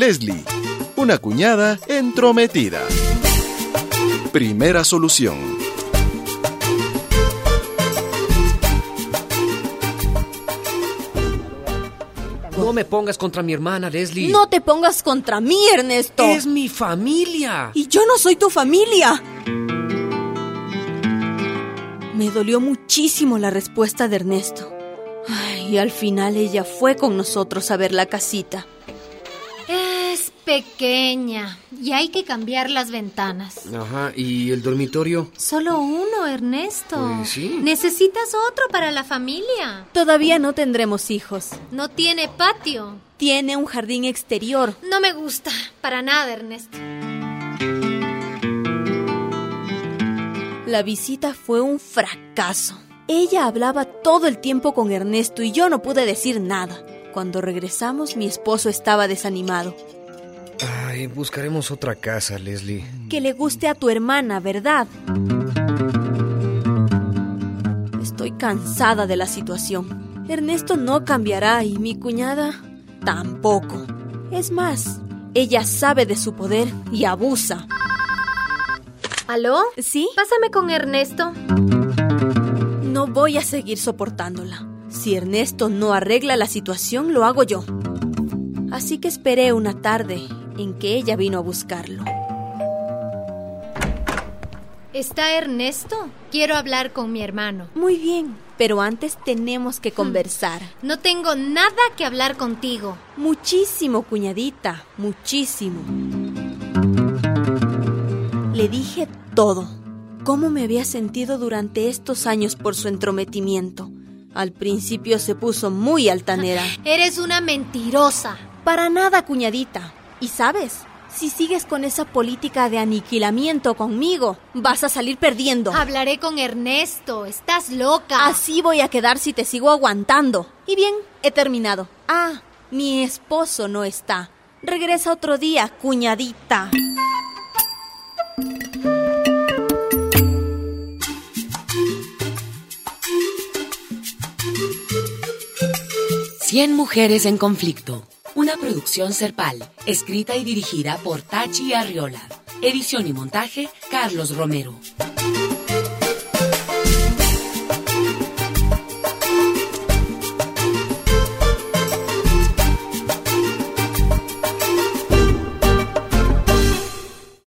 Leslie, una cuñada entrometida. Primera solución. No me pongas contra mi hermana, Leslie. No te pongas contra mí, Ernesto. Es mi familia. Y yo no soy tu familia. Me dolió muchísimo la respuesta de Ernesto. Y al final ella fue con nosotros a ver la casita. Es pequeña y hay que cambiar las ventanas. Ajá, ¿y el dormitorio? Solo uno, Ernesto. Pues sí. Necesitas otro para la familia. Todavía no tendremos hijos. No tiene patio. Tiene un jardín exterior. No me gusta para nada, Ernesto. La visita fue un fracaso. Ella hablaba todo el tiempo con Ernesto y yo no pude decir nada. Cuando regresamos, mi esposo estaba desanimado. Ay, buscaremos otra casa, Leslie. Que le guste a tu hermana, ¿verdad? Estoy cansada de la situación. Ernesto no cambiará y mi cuñada tampoco. Es más, ella sabe de su poder y abusa. ¿Aló? ¿Sí? Pásame con Ernesto. No voy a seguir soportándola. Si Ernesto no arregla la situación, lo hago yo. Así que esperé una tarde en que ella vino a buscarlo. ¿Está Ernesto? Quiero hablar con mi hermano. Muy bien, pero antes tenemos que conversar. No tengo nada que hablar contigo. Muchísimo, cuñadita, muchísimo. Le dije todo. Cómo me había sentido durante estos años por su entrometimiento. Al principio se puso muy altanera. Eres una mentirosa. Para nada, cuñadita. Y sabes, si sigues con esa política de aniquilamiento conmigo, vas a salir perdiendo. Hablaré con Ernesto. Estás loca. Así voy a quedar si te sigo aguantando. Y bien, he terminado. Mi esposo no está. Regresa otro día, cuñadita. Cien mujeres en conflicto. Una producción Serpal, escrita y dirigida por Tachi Arriola. Edición y montaje, Carlos Romero.